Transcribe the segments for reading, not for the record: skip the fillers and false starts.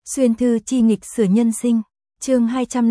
Xuyên thư chi nghịch sửa nhân sinh, chương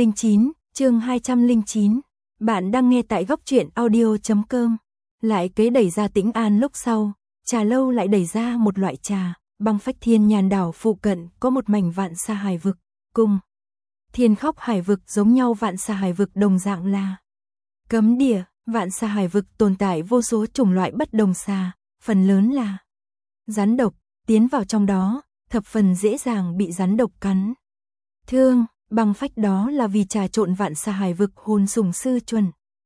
209. Bạn đang nghe tại góc truyện audio.com. Lại kế đẩy ra Tĩnh An lúc sau, Trà Lâu lại đẩy ra một loại trà, băng phách thiên nhàn đảo phụ cận có một mảnh vạn xa hải vực, cùng Thiên Khóc hải vực giống nhau. Vạn xa hải vực đồng dạng là cấm địa. Vạn xa hải vực tồn tại vô số chủng loại bất đồng xà, phần lớn là rắn độc, tiến vào trong đó thập phần dễ dàng bị rắn độc cắn thương. Băng phách đó là vì trà trộn vạn xa hải vực hồn sủng sư chuẩn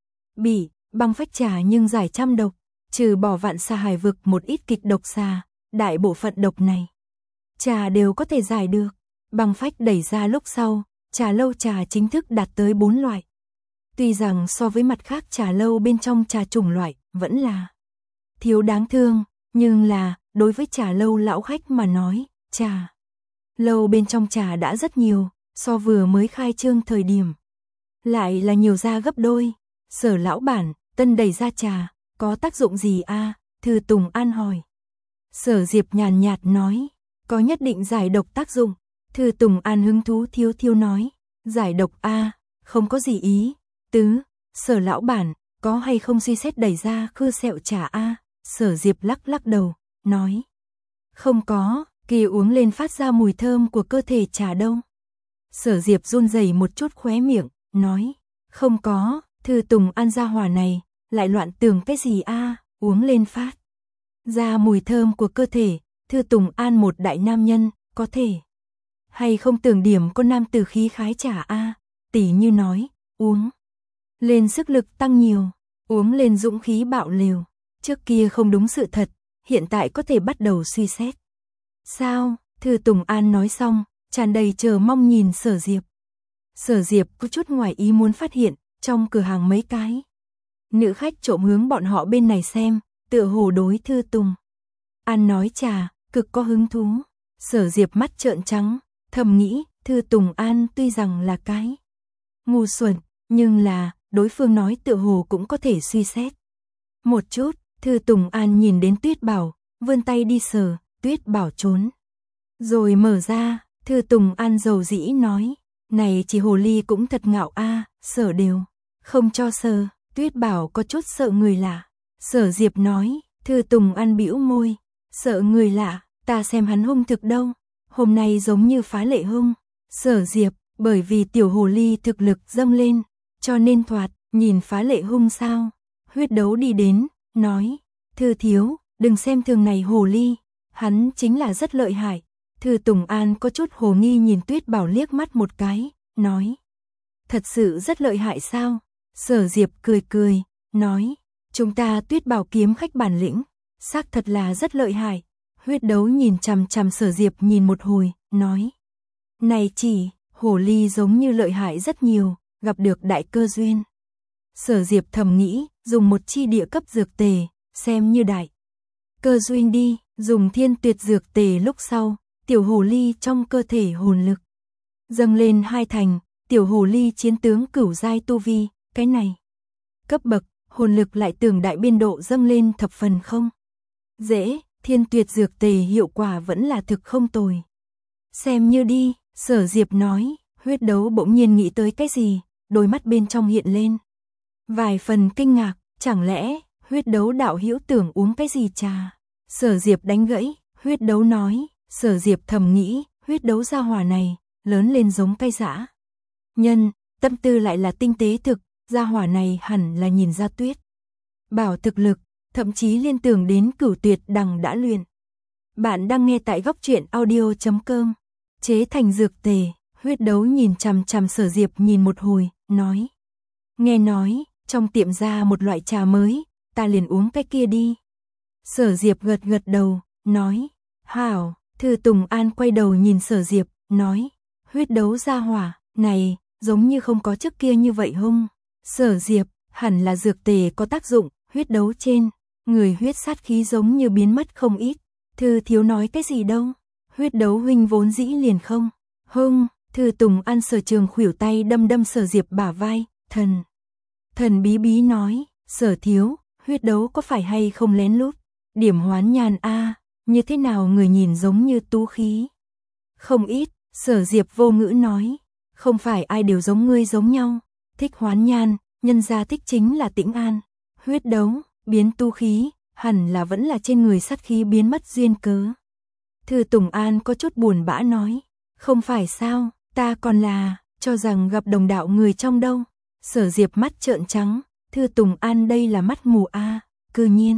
bị băng phách trà nhưng giải trăm độc, trừ bỏ vạn xa hải vực một ít kịch độc xà, đại bộ phận độc này trà đều có thể giải được. Băng phách đẩy ra lúc sau, Trà Lâu trà chính thức đạt tới 4 loại. Tuy rằng so với mặt khác Trà Lâu bên trong trà chủng loại vẫn là thiếu đáng thương, nhưng là đối với Trà Lâu lão khách mà nói, Trà Lâu bên trong trà đã rất nhiều, so vừa mới khai trương thời điểm lại là nhiều ra gấp đôi. Sở lão bản, tân đẩy ra trà có tác dụng gì a? Thư Tùng An hỏi. Sở Diệp nhàn nhạt nói, có nhất định giải độc tác dụng. Thư Tùng An hứng thú thiêu thiêu nói, giải độc a, không có gì ý tứ. Sở lão bản, có hay không suy xét đẩy ra khư sẹo trà a? Sở Diệp lắc lắc đầu, nói, không có, kia uống lên phát ra mùi thơm của cơ thể trà đâu. Sở Diệp run rẩy một chút khóe miệng, nói, không có. Thư Tùng An gia hỏa này lại loạn tưởng cái gì a? Uống lên phát ra mùi thơm của cơ thể. Thư Tùng An một đại nam nhân, có thể hay không tưởng điểm con nam tử khí khái trà a? Tỷ như nói, uống lên sức lực tăng nhiều, uống lên dũng khí bạo liều. Trước kia không đúng sự thật, hiện tại có thể bắt đầu suy xét. Sao? Thư Tùng An nói xong, tràn đầy chờ mong nhìn Sở Diệp. Sở Diệp có chút ngoài ý muốn phát hiện, trong cửa hàng mấy cái nữ khách trộm hướng bọn họ bên này xem, tựa hồ đối Thư Tùng An nói trà cực có hứng thú. Sở Diệp mắt trợn trắng, thầm nghĩ, Thư Tùng An tuy rằng là cái ngu xuẩn, nhưng là đối phương nói tựa hồ cũng có thể suy xét một chút. Thư Tùng An nhìn đến Tuyết Bảo, vươn tay đi sờ, Tuyết Bảo trốn rồi mở ra. Thư Tùng An dầu dĩ nói, này chỉ hồ ly cũng thật ngạo a, sở đều không cho sờ. Tuyết Bảo có chút sợ người lạ. Sở Diệp nói. Thư Tùng An bĩu môi, sợ người lạ, ta xem hắn hung thực đâu, hôm nay giống như phá lệ hung. Sở Diệp, bởi vì tiểu hồ ly thực lực dâng lên, cho nên thoạt nhìn phá lệ hung sao? Huyết Đấu đi đến, nói, Thư thiếu, đừng xem thường này hồ ly, hắn chính là rất lợi hại. Thư Tùng An có chút hồ nghi nhìn Tuyết Bảo liếc mắt một cái, nói, thật sự rất lợi hại sao? Sở Diệp cười cười, nói, chúng ta Tuyết Bảo kiếm khách bản lĩnh, xác thật là rất lợi hại. Huyết Đấu nhìn chằm chằm Sở Diệp nhìn một hồi, nói, này chỉ hồ ly giống như lợi hại rất nhiều, gặp được đại cơ duyên. Sở Diệp thầm nghĩ, dùng một chi địa cấp dược tề, xem như đại cơ duyên đi. Dùng thiên tuyệt dược tề lúc sau, tiểu hồ ly trong cơ thể hồn lực dâng lên 2 thành, tiểu hồ ly chiến tướng cửu giai tu vi, cái này cấp bậc hồn lực lại tưởng đại biên độ dâng lên thập phần không dễ. Thiên tuyệt dược tề hiệu quả vẫn là thực không tồi, xem như đi. Sở Diệp nói. Huyết Đấu bỗng nhiên nghĩ tới cái gì, đôi mắt bên trong hiện lên vài phần kinh ngạc, chẳng lẽ Huyết Đấu đạo hữu tưởng uống cái gì trà? Sở Diệp đánh gãy. Huyết Đấu nói. Sở Diệp thầm nghĩ, Huyết Đấu gia hỏa này lớn lên giống cây dã nhân, tâm tư lại là tinh tế thực, gia hỏa này hẳn là nhìn ra Tuyết Bảo thực lực, thậm chí liên tưởng đến Cửu Tuyệt Đằng đã luyện. Bạn đang nghe tại góc truyện audio.com. Chế thành dược tề. Huyết Đấu nhìn chằm chằm Sở Diệp nhìn một hồi, nói, nghe nói trong tiệm ra một loại trà mới, ta liền uống cái kia đi. Sở Diệp gật gật đầu, nói, hảo. Thư Tùng An quay đầu nhìn Sở Diệp, nói, Huyết Đấu gia hỏa này giống như không có trước kia như vậy hung. Sở Diệp, hẳn là dược tề có tác dụng. Huyết Đấu trên người huyết sát khí giống như biến mất không ít. Thư thiếu nói cái gì đâu, Huyết Đấu huynh vốn dĩ liền không hung. Thư Tùng An sở trường khuỷu tay đâm đâm Sở Diệp bả vai, thần bí bí nói, Sở thiếu, Huyết Đấu có phải hay không lén lút điểm hoán nhàn a? Như thế nào người nhìn giống như tú khí không ít. Sở Diệp vô ngữ nói, không phải ai đều giống ngươi giống nhau, thích hoán nhan, nhân gia thích chính là tĩnh an, huyết đấu, biến tu khí, hẳn là vẫn là trên người sát khí biến mất duyên cớ. Thư Tùng An có chút buồn bã nói, không phải sao, ta còn là, cho rằng gặp đồng đạo người trong đâu. Sở Diệp mắt trợn trắng, Thư Tùng An đây là mắt mù a, cư nhiên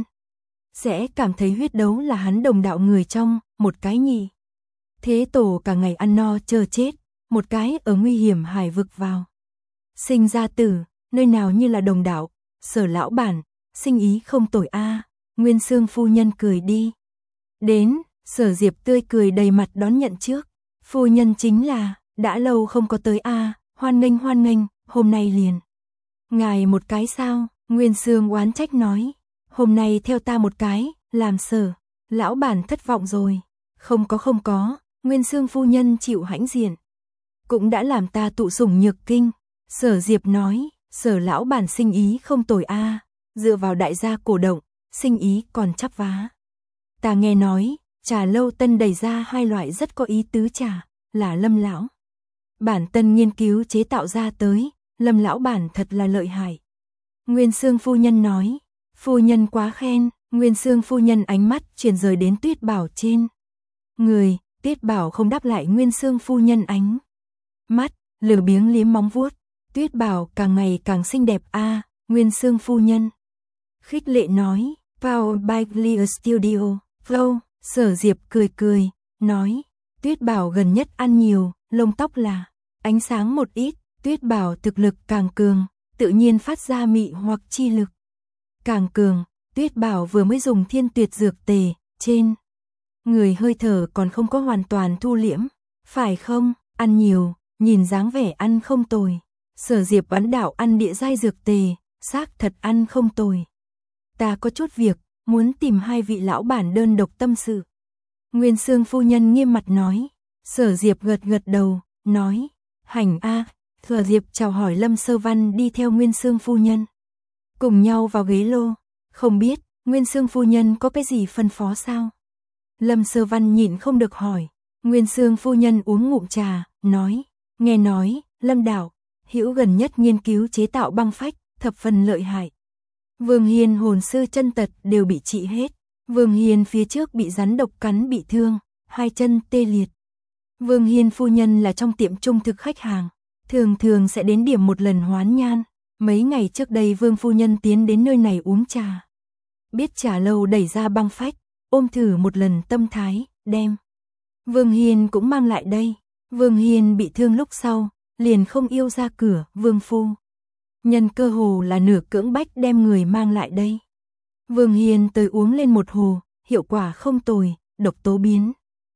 sẽ cảm thấy huyết đấu là hắn đồng đạo người trong, một cái nhỉ. Thế tổ cả ngày ăn no chờ chết, một cái ở nguy hiểm hải vực vào. Sinh ra tử, nơi nào như là đồng đạo, Sở lão bản, sinh ý không tồi a. Nguyên Xương phu nhân cười đi. Đến, Sở Diệp tươi cười đầy mặt đón nhận trước. Phu nhân chính là, đã lâu không có tới a, hoan nghênh, hôm nay liền. Ngài một cái sao? Nguyên Xương oán trách nói. Hôm nay theo ta một cái, làm Sở lão bản thất vọng rồi. Không có, Nguyên Xương phu nhân chịu hãnh diện. Cũng đã làm ta tụ sủng nhược kinh. Sở Diệp nói, Sở lão bản sinh ý không tồi a, dựa vào đại gia cổ động, sinh ý còn chắp vá. Ta nghe nói, trà lâu tân đẩy ra 2 loại rất có ý tứ trà, là Lâm lão bản tân nghiên cứu chế tạo ra tới, Lâm lão bản thật là lợi hại. Nguyên Xương phu nhân nói, phu nhân quá khen. Nguyên Xương phu nhân ánh mắt chuyển rời đến Tuyết Bảo trên người, Tuyết Bảo không đáp lại Nguyên Xương phu nhân ánh mắt, lười biếng liếm móng vuốt. Tuyết Bảo càng ngày càng xinh đẹp a. Nguyên Xương phu nhân khích lệ nói, Power by Clear Studio, Flow. Sở Diệp cười, nói, Tuyết Bảo gần nhất ăn nhiều, lông tóc là ánh sáng một ít, Tuyết Bảo thực lực càng cường, tự nhiên phát ra mị hoặc chi lực càng cường. Tuyết Bảo vừa mới dùng Thiên Tuyệt dược tề, trên người hơi thở còn không có hoàn toàn thu liễm, phải không? Ăn nhiều, nhìn dáng vẻ ăn không tồi. Sở Diệp bắn đạo ăn địa giai dược tề, xác thật ăn không tồi. Ta có chút việc, muốn tìm 2 vị lão bản đơn độc tâm sự. Nguyên Xương phu nhân nghiêm mặt nói. Sở Diệp gật đầu, nói, hành a. Sở Diệp chào hỏi Lâm Sơ Văn đi theo Nguyên Xương phu nhân. Cùng nhau vào ghế lô, không biết, Nguyên Xương phu nhân có cái gì phân phó sao? Lâm Sơ Văn nhịn không được hỏi. Nguyên Xương phu nhân uống ngụm trà, nói, nghe nói, Lâm đạo hữu gần nhất nghiên cứu chế tạo băng phách, thập phần lợi hại. Vương Hiên hồn sư chân tật đều bị trị hết. Vương Hiên phía trước bị rắn độc cắn bị thương, 2 chân tê liệt. Vương Hiên phu nhân là trong tiệm trung thực khách hàng, thường sẽ đến điểm một lần hoán nhan. Mấy ngày trước đây Vương phu nhân tiến đến nơi này uống trà. Biết trà lâu đẩy ra băng phách, ôm thử một lần tâm thái, đem Vương Hiên cũng mang lại đây. Vương Hiên bị thương lúc sau, liền không yêu ra cửa, Vương phu nhân cơ hồ là nửa cưỡng bách đem người mang lại đây. Vương Hiên tới uống lên một hồ, hiệu quả không tồi, độc tố biến.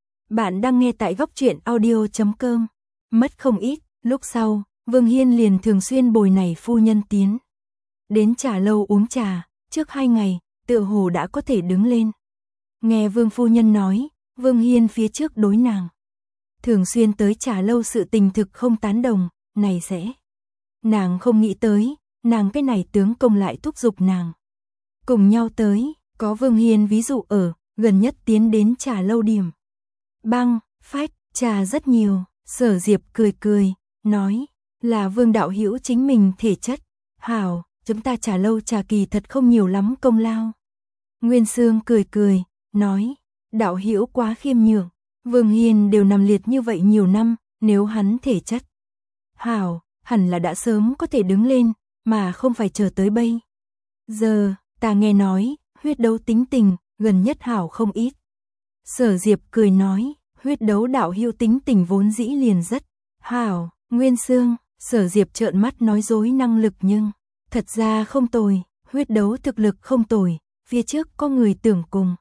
Bạn đang nghe tại góc truyện audio.com. Mất không ít, lúc sau, Vương Hiên liền thường xuyên bồi này phu nhân tiến đến trà lâu uống trà, trước 2 ngày, tựa hồ đã có thể đứng lên. Nghe Vương phu nhân nói, Vương Hiên phía trước đối nàng thường xuyên tới trà lâu sự tình thực không tán đồng, này sẽ. Nàng không nghĩ tới, nàng cái này tướng công lại thúc giục nàng. Cùng nhau tới, có Vương Hiên ví dụ ở, gần nhất tiến đến trà lâu điểm. Băng, phách, trà rất nhiều, Sở Diệp cười, nói, là Vương đạo hữu chính mình thể chất. Hảo, chúng ta trà lâu trà kỳ thật không nhiều lắm công lao. Nguyên Xương cười, nói, đạo hữu quá khiêm nhường, Vương Hiên đều nằm liệt như vậy nhiều năm, nếu hắn thể chất hảo, hẳn là đã sớm có thể đứng lên, mà không phải chờ tới bây giờ. Ta nghe nói, huyết đấu tính tình, gần nhất hảo không ít. Sở Diệp cười nói, huyết đấu đạo hữu tính tình vốn dĩ liền rất hảo. Nguyên Xương, Sở Diệp trợn mắt nói dối năng lực nhưng thật ra không tồi, huyết đấu thực lực không tồi, phía trước có người tưởng cùng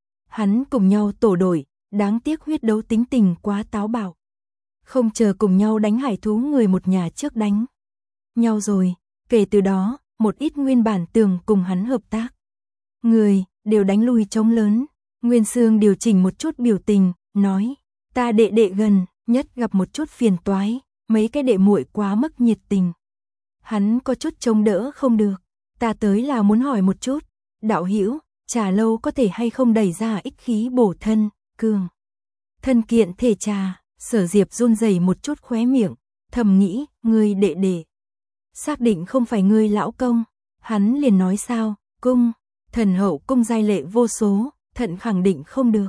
hắn cùng nhau tổ đội, đáng tiếc huyết đấu tính tình quá táo bạo. Không chờ cùng nhau đánh hải thú người một nhà trước đánh nhau rồi, kể từ đó, một ít nguyên bản tưởng cùng hắn hợp tác người, đều đánh lui trống lớn. Nguyên Xương điều chỉnh một chút biểu tình, nói, ta đệ gần, nhất gặp một chút phiền toái, mấy cái đệ muội quá mức nhiệt tình. Hắn có chút chống đỡ không được, ta tới là muốn hỏi một chút, đạo hữu, trà lâu có thể hay không đẩy ra ích khí bổ thân, cường thân kiện thể trà. Sở Diệp run rẩy một chút khóe miệng, thầm nghĩ, ngươi đệ đệ. Xác định không phải ngươi lão công, hắn liền nói sao, cung, thần hậu cung giai lệ vô số, thận khẳng định không được.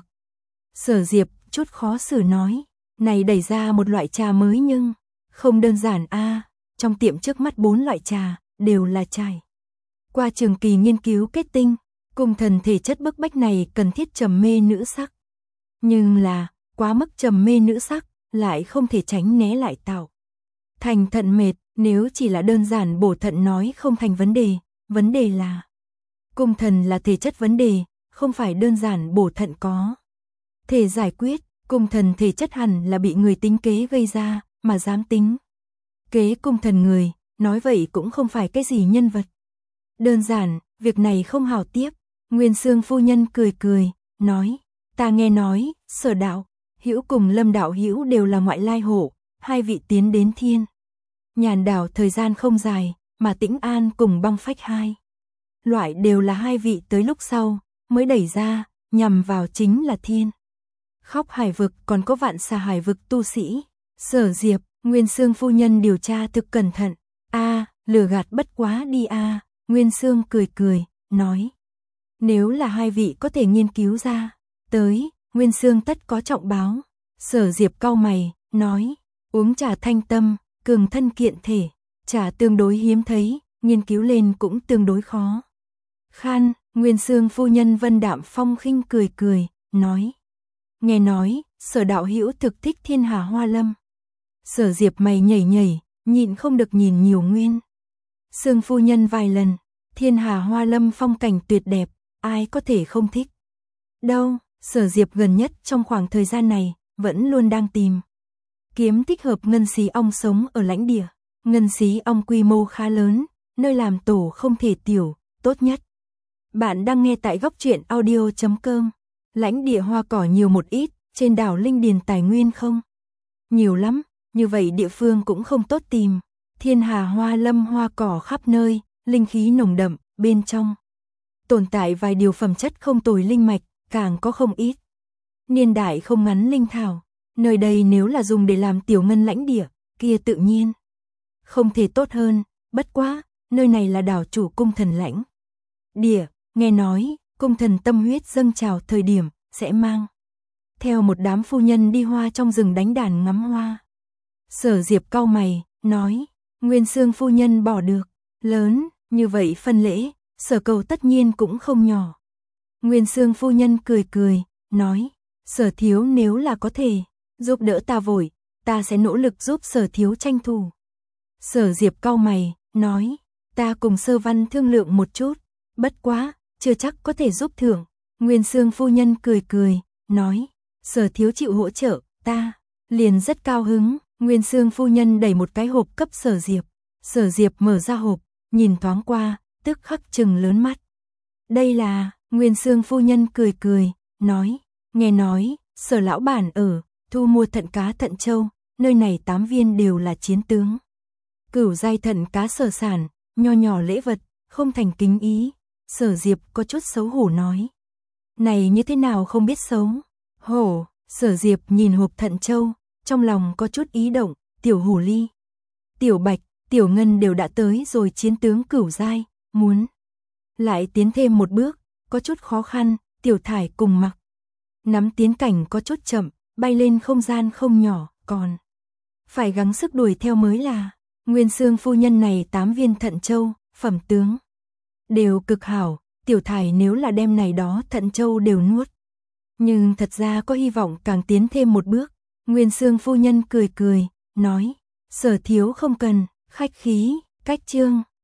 Sở Diệp chút khó xử nói, này đẩy ra một loại trà mới nhưng, không đơn giản a, trong tiệm trước mắt 4 loại trà, đều là trải qua trường kỳ nghiên cứu kết tinh, cung thần thể chất bức bách này cần thiết trầm mê nữ sắc. Nhưng là, quá mức trầm mê nữ sắc, lại không thể tránh né lại tạo thành thận mệt, nếu chỉ là đơn giản bổ thận nói không thành vấn đề là cung thần là thể chất vấn đề, không phải đơn giản bổ thận có thể giải quyết, cung thần thể chất hẳn là bị người tính kế gây ra, mà dám tính kế cung thần người, nói vậy cũng không phải cái gì nhân vật đơn giản, việc này không hảo tiếp. Nguyên Xương phu nhân cười cười, nói, ta nghe nói, Sở đạo hữu cùng Lâm đạo hữu đều là ngoại lai hộ, hai vị tiến đến Thiên Nhàn đảo thời gian không dài, mà Tĩnh An cùng Băng Phách hai loại đều là hai vị tới lúc sau mới đẩy ra, nhằm vào chính là Thiên Khóc Hải vực còn có Vạn Xà Hải vực tu sĩ. Sở Diệp, Nguyên Xương phu nhân điều tra thực cẩn thận, lừa gạt bất quá đi a. Nguyên Xương cười cười, nói, nếu là hai vị có thể nghiên cứu ra tới, Nguyên Xương tất có trọng báo. Sở Diệp cau mày, nói, uống trà thanh tâm, cường thân kiện thể, trà tương đối hiếm thấy, nghiên cứu lên cũng tương đối khó khăn. Nguyên Xương phu nhân vân đạm phong khinh cười cười, nói, nghe nói, Sở đạo hữu thực thích Thiên Hà Hoa Lâm. Sở Diệp mày nhảy nhảy, nhịn không được nhìn nhiều Nguyên Xương phu nhân vài lần. Thiên Hà Hoa Lâm phong cảnh tuyệt đẹp, ai có thể không thích. Đâu, Sở Diệp gần nhất trong khoảng thời gian này, vẫn luôn đang tìm kiếm thích hợp ngân xí ong sống ở lãnh địa. Ngân xí ong quy mô khá lớn, nơi làm tổ không thể tiểu, tốt nhất. Bạn đang nghe tại góc truyện audio.com. Lãnh địa hoa cỏ nhiều một ít, trên đảo Linh Điền tài nguyên không nhiều lắm, như vậy địa phương cũng không tốt tìm. Thiên Hà Hoa Lâm hoa cỏ khắp nơi, linh khí nồng đậm, bên trong tồn tại vài điều phẩm chất không tồi linh mạch, càng có không ít niên đại không ngắn linh thảo. Nơi đây nếu là dùng để làm tiểu ngân lãnh địa, kia tự nhiên không thể tốt hơn, bất quá, nơi này là đảo chủ cung thần lãnh địa, nghe nói, cung thần tâm huyết dâng trào thời điểm, sẽ mang theo một đám phu nhân đi hoa trong rừng đánh đàn ngắm hoa. Sở Diệp cau mày, nói, Nguyên Xương phu nhân bỏ được lớn như vậy phân lễ, Sở cầu tất nhiên cũng không nhỏ. Nguyên Xương phu nhân cười cười, nói, Sở thiếu nếu là có thể giúp đỡ ta vội, ta sẽ nỗ lực giúp Sở thiếu tranh thủ. Sở Diệp cau mày, nói, ta cùng Sơ Văn thương lượng một chút, bất quá, chưa chắc có thể giúp thưởng. Nguyên Xương phu nhân cười cười, nói, Sở thiếu chịu hỗ trợ, ta liền rất cao hứng. Nguyên Xương phu nhân đẩy một cái hộp cấp Sở Diệp. Sở Diệp mở ra hộp, nhìn thoáng qua, tức khắc trừng lớn mắt. Đây là, Nguyên Xương phu nhân cười cười, nói, nghe nói, Sở lão bản ở, thu mua thận cá Thận Châu, nơi này 8 viên đều là chiến tướng. Cửu giai thận cá Sở sản, nho nhỏ lễ vật, không thành kính ý. Sở Diệp có chút xấu hổ nói. Này như thế nào không biết xấu hổ. Sở Diệp nhìn hộp Thận Châu, trong lòng có chút ý động, tiểu hồ ly, tiểu bạch, tiểu ngân đều đã tới rồi chiến tướng cửu giai, muốn lại tiến thêm một bước, có chút khó khăn, tiểu thải cùng mặc nắm tiến cảnh có chút chậm, bay lên không gian không nhỏ, còn phải gắng sức đuổi theo mới là. Nguyên Xương phu nhân này 8 viên Thận Châu, phẩm tướng đều cực hảo, tiểu thải nếu là đem này đó Thận Châu đều nuốt, nhưng thật ra có hy vọng càng tiến thêm một bước. Nguyên Xương phu nhân cười cười, nói, Sở thiếu không cần khách khí, cách chương.